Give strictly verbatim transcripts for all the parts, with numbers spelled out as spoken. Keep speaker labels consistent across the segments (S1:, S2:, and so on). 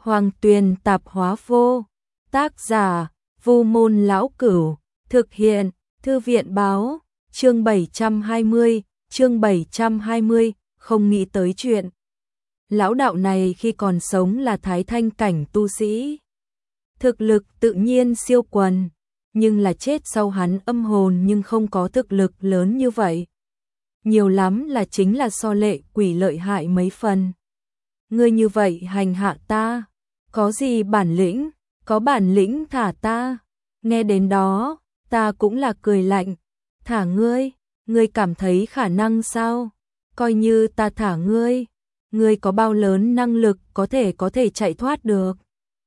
S1: Hoàng Tuyền Tạp Hóa Vô. Tác giả: Vu Môn Lão Cửu. Thực hiện: Thư viện báo. Chương bảy trăm hai mươi, chương bảy trăm hai mươi, không nghĩ tới chuyện. Lão đạo này khi còn sống là thái thanh cảnh tu sĩ. Thực lực tự nhiên siêu quần, nhưng là chết sau hắn âm hồn nhưng không có thực lực lớn như vậy. Nhiều lắm là chính là so lệ quỷ lợi hại mấy phần. Ngươi như vậy hành hạ ta, có gì bản lĩnh, có bản lĩnh thả ta. Nghe đến đó, ta cũng là cười lạnh. Thả ngươi, ngươi cảm thấy khả năng sao? Coi như ta thả ngươi, ngươi có bao lớn năng lực có thể có thể chạy thoát được.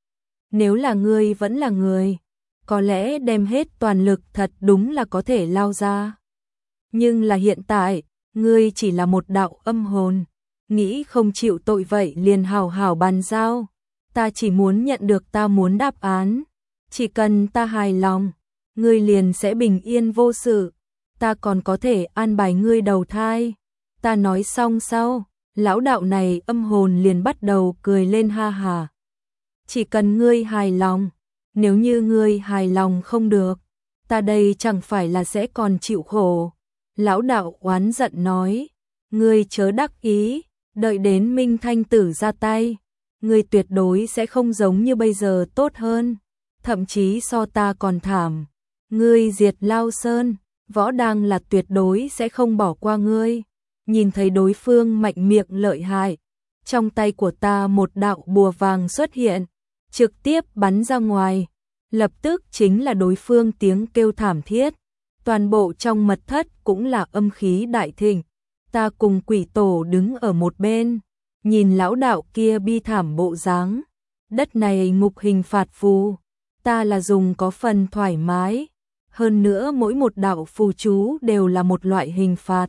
S1: Nếu là ngươi vẫn là người, có lẽ đem hết toàn lực thật đúng là có thể lao ra. Nhưng là hiện tại, ngươi chỉ là một đạo âm hồn, nghĩ không chịu tội vậy liền hào hào bàn giao. Ta chỉ muốn nhận được ta muốn đáp án, chỉ cần ta hài lòng, ngươi liền sẽ bình yên vô sự, ta còn có thể an bài ngươi đầu thai. Ta nói xong sau, lão đạo này âm hồn liền bắt đầu cười lên ha hà. Chỉ cần ngươi hài lòng, nếu như ngươi hài lòng không được, ta đây chẳng phải là sẽ còn chịu khổ. Lão đạo oán giận nói, ngươi chớ đắc ý, đợi đến Minh Thanh Tử ra tay, ngươi tuyệt đối sẽ không giống như bây giờ tốt hơn, thậm chí so ta còn thảm. Ngươi diệt Lao Sơn, Võ Đăng là tuyệt đối sẽ không bỏ qua ngươi. Nhìn thấy đối phương mạnh miệng lợi hại, trong tay của ta một đạo bùa vàng xuất hiện, trực tiếp bắn ra ngoài, lập tức chính là đối phương tiếng kêu thảm thiết. Toàn bộ trong mật thất cũng là âm khí đại thịnh. Ta cùng quỷ tổ đứng ở một bên, nhìn lão đạo kia bi thảm bộ dáng. Đất này ngục hình phạt phù, ta là dùng có phần thoải mái, hơn nữa mỗi một đạo phù chú đều là một loại hình phạt,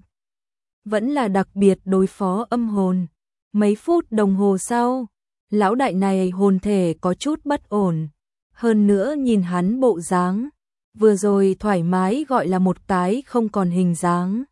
S1: vẫn là đặc biệt đối phó âm hồn. Mấy phút đồng hồ sau, lão đại này hồn thể có chút bất ổn, hơn nữa nhìn hắn bộ dáng, vừa rồi thoải mái gọi là một cái không còn hình dáng.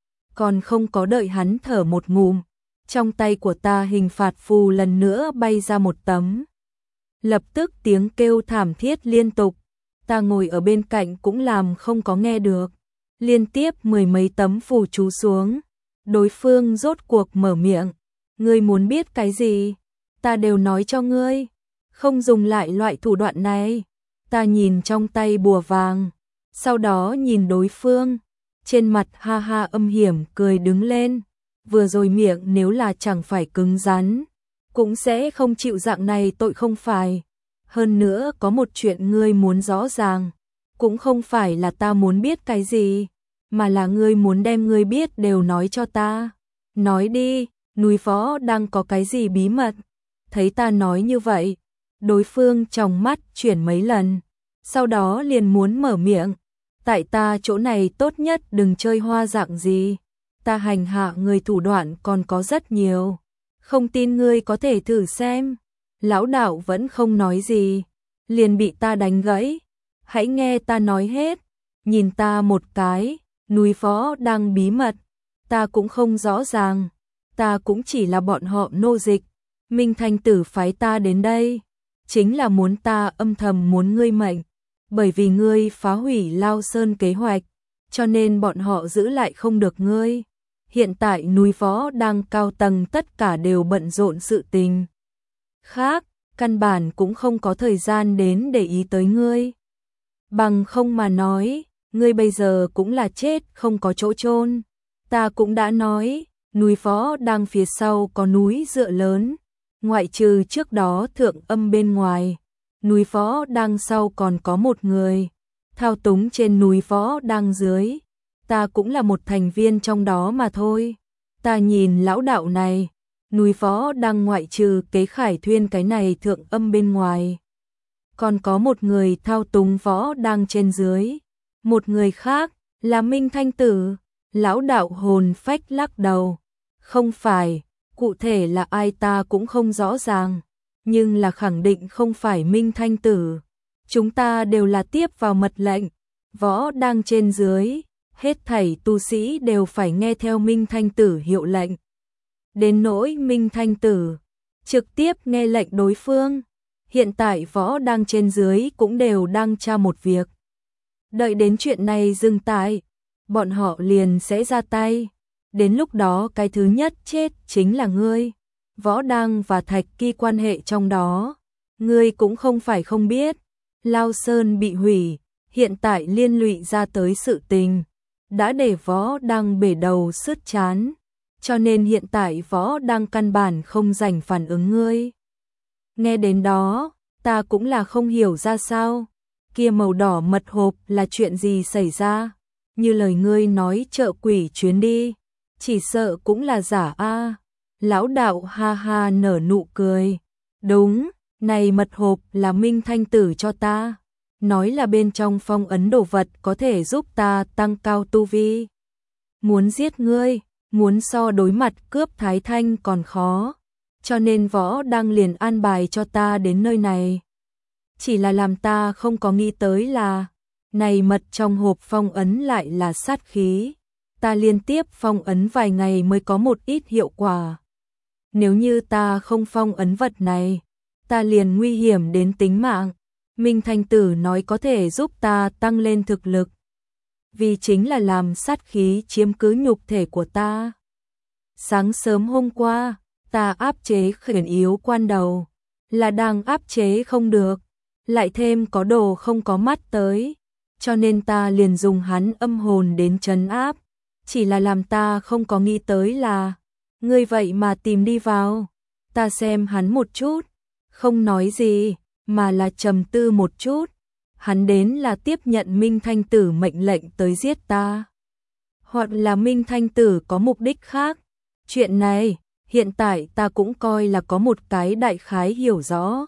S1: Còn không có đợi hắn thở một ngụm, trong tay của ta hình phạt phù lần nữa bay ra một tấm. Lập tức tiếng kêu thảm thiết liên tục, ta ngồi ở bên cạnh cũng làm không có nghe được. Liên tiếp mười mấy tấm phù chú xuống, đối phương rốt cuộc mở miệng. Ngươi muốn biết cái gì? Ta đều nói cho ngươi, không dùng lại loại thủ đoạn này. Ta nhìn trong tay bùa vàng, sau đó nhìn đối phương, trên mặt ha ha âm hiểm cười đứng lên. Vừa rồi miệng nếu là chẳng phải cứng rắn, cũng sẽ không chịu dạng này tội không phải. Hơn nữa có một chuyện ngươi muốn rõ ràng, cũng không phải là ta muốn biết cái gì, mà là ngươi muốn đem ngươi biết đều nói cho ta. Nói đi, núi Võ đang có cái gì bí mật? Thấy ta nói như vậy, đối phương trong mắt chuyển mấy lần, sau đó liền muốn mở miệng. Tại ta chỗ này tốt nhất đừng chơi hoa dạng gì, ta hành hạ người thủ đoạn còn có rất nhiều, không tin ngươi có thể thử xem. Lão đạo vẫn không nói gì, liền bị ta đánh gãy. Hãy nghe ta nói hết, nhìn ta một cái, núi Võ đang bí mật, ta cũng không rõ ràng, ta cũng chỉ là bọn họ nô dịch. Minh Thanh Tử phái ta đến đây, chính là muốn ta âm thầm muốn ngươi mệnh, bởi vì ngươi phá hủy Lao Sơn kế hoạch, cho nên bọn họ giữ lại không được ngươi. Hiện tại núi Võ đang cao tầng tất cả đều bận rộn sự tình khác, căn bản cũng không có thời gian đến để ý tới ngươi. Bằng không mà nói, ngươi bây giờ cũng là chết không có chỗ chôn. Ta cũng đã nói, núi Võ đang phía sau có núi dựa lớn, ngoại trừ trước đó thượng âm bên ngoài, núi Võ đang sau còn có một người thao túng trên núi Võ đang dưới. Ta cũng là một thành viên trong đó mà thôi. Ta nhìn lão đạo này, núi Võ đang ngoại trừ kế Khải Thuyên cái này thượng âm bên ngoài, còn có một người thao túng Võ đang trên dưới, một người khác là Minh Thanh Tử. Lão đạo hồn phách lắc đầu, không phải, cụ thể là ai ta cũng không rõ ràng, nhưng là khẳng định không phải Minh Thanh Tử. Chúng ta đều là tiếp vào mật lệnh, Võ đang trên dưới, hết thảy tu sĩ đều phải nghe theo Minh Thanh Tử hiệu lệnh. Đến nỗi Minh Thanh Tử trực tiếp nghe lệnh đối phương, hiện tại Võ Đăng trên dưới cũng đều đang tra một việc. Đợi đến chuyện này dừng tại, bọn họ liền sẽ ra tay. Đến lúc đó cái thứ nhất chết chính là ngươi. Võ Đăng và Thạch Kỳ quan hệ trong đó, ngươi cũng không phải không biết. Lao Sơn bị hủy, hiện tại liên lụy ra tới sự tình, đã để Võ Đăng bể đầu sứt chán, cho nên hiện tại Võ Đăng căn bản không rảnh phản ứng ngươi. Nghe đến đó, ta cũng là không hiểu ra sao, kia màu đỏ mật hộp là chuyện gì xảy ra, như lời ngươi nói chợ quỷ chuyến đi, chỉ sợ cũng là giả a. Lão đạo ha ha nở nụ cười, đúng, này mật hộp là Minh Thanh Tử cho ta, nói là bên trong phong ấn đồ vật có thể giúp ta tăng cao tu vi. Muốn giết ngươi, muốn so đối mặt cướp Thái Thanh còn khó, cho nên Võ Đăng liền an bài cho ta đến nơi này. Chỉ là làm ta không có nghĩ tới là, này mật trong hộp phong ấn lại là sát khí, ta liên tiếp phong ấn vài ngày mới có một ít hiệu quả. Nếu như ta không phong ấn vật này, ta liền nguy hiểm đến tính mạng. Minh Thanh Tử nói có thể giúp ta tăng lên thực lực, vì chính là làm sát khí chiếm cứ nhục thể của ta. Sáng sớm hôm qua, ta áp chế khẩn yếu quan đầu, là đang áp chế không được, lại thêm có đồ không có mắt tới, cho nên ta liền dùng hắn âm hồn đến trấn áp, chỉ là làm ta không có nghĩ tới là, ngươi vậy mà tìm đi vào. Ta xem hắn một chút, không nói gì, mà là trầm tư một chút, hắn đến là tiếp nhận Minh Thanh Tử mệnh lệnh tới giết ta, hoặc là Minh Thanh Tử có mục đích khác. Chuyện này, hiện tại ta cũng coi là có một cái đại khái hiểu rõ.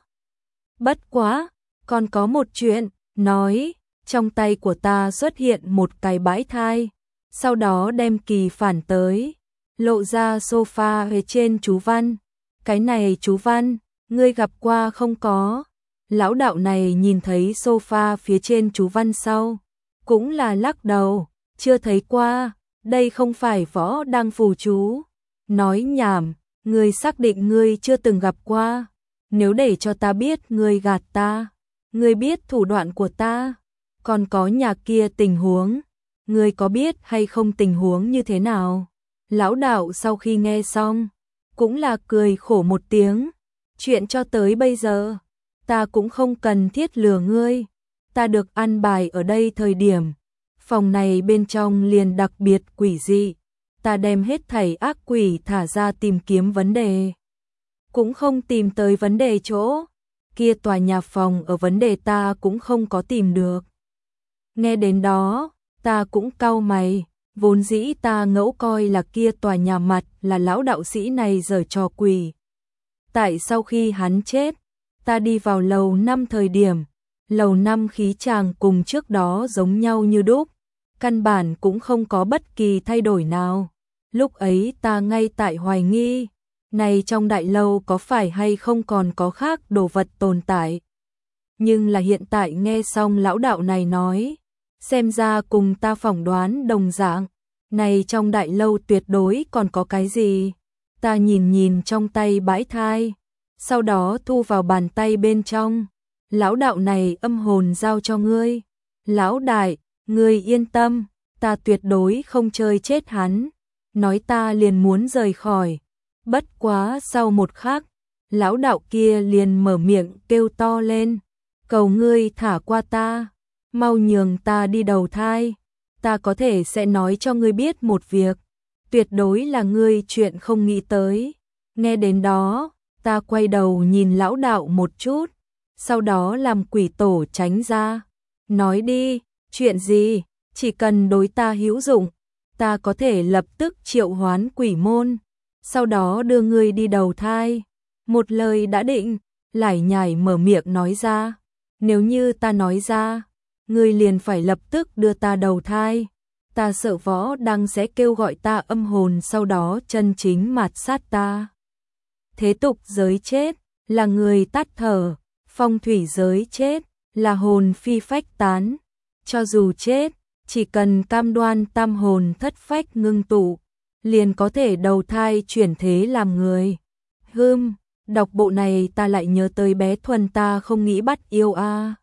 S1: Bất quá, còn có một chuyện, nói, trong tay của ta xuất hiện một cái bãi thai, sau đó đem kỳ phản tới, lộ ra sofa về trên chú văn. Cái này chú văn, ngươi gặp qua không có? Lão đạo này nhìn thấy sofa phía trên chú văn sau, cũng là lắc đầu, chưa thấy qua, đây không phải Võ Đăng phù chú. Nói nhảm, ngươi xác định ngươi chưa từng gặp qua, nếu để cho ta biết ngươi gạt ta, ngươi biết thủ đoạn của ta, còn có nhà kia tình huống, ngươi có biết hay không tình huống như thế nào? Lão đạo sau khi nghe xong, cũng là cười khổ một tiếng, chuyện cho tới bây giờ, ta cũng không cần thiết lừa ngươi, ta được an bài ở đây thời điểm, phòng này bên trong liền đặc biệt quỷ dị, ta đem hết thảy ác quỷ thả ra tìm kiếm vấn đề, cũng không tìm tới vấn đề chỗ, kia tòa nhà phòng ở vấn đề ta cũng không có tìm được. Nghe đến đó, ta cũng cau mày, vốn dĩ ta ngẫu coi là kia tòa nhà mặt là lão đạo sĩ này giở trò quỷ. Tại sau khi hắn chết, ta đi vào lầu năm thời điểm, lầu năm khí chàng cùng trước đó giống nhau như đúc, căn bản cũng không có bất kỳ thay đổi nào. Lúc ấy ta ngay tại hoài nghi, này trong đại lâu có phải hay không còn có khác đồ vật tồn tại. Nhưng là hiện tại nghe xong lão đạo này nói, xem ra cùng ta phỏng đoán đồng dạng, này trong đại lâu tuyệt đối còn có cái gì. Ta nhìn nhìn trong tay bãi thai, sau đó thu vào bàn tay bên trong. Lão đạo này âm hồn giao cho ngươi. Lão đại, ngươi yên tâm, ta tuyệt đối không chơi chết hắn. Nói ta liền muốn rời khỏi. Bất quá sau một khắc, lão đạo kia liền mở miệng kêu to lên, cầu ngươi thả qua ta, mau nhường ta đi đầu thai, ta có thể sẽ nói cho ngươi biết một việc, tuyệt đối là ngươi chuyện không nghĩ tới. Nghe đến đó, ta quay đầu nhìn lão đạo một chút, sau đó làm quỷ tổ tránh ra, nói đi, chuyện gì, chỉ cần đối ta hữu dụng, ta có thể lập tức triệu hoán quỷ môn, sau đó đưa ngươi đi đầu thai. Một lời đã định, lải nhải mở miệng nói ra, nếu như ta nói ra, ngươi liền phải lập tức đưa ta đầu thai, ta sợ Võ Đăng sẽ kêu gọi ta âm hồn sau đó chân chính mạt sát ta. Thế tục giới chết, là người tắt thở, phong thủy giới chết, là hồn phi phách tán, cho dù chết, chỉ cần cam đoan tam hồn thất phách ngưng tụ, liền có thể đầu thai chuyển thế làm người. Hưm, Đọc bộ này ta lại nhớ tới bé Thuần ta không nghĩ bắt yêu a.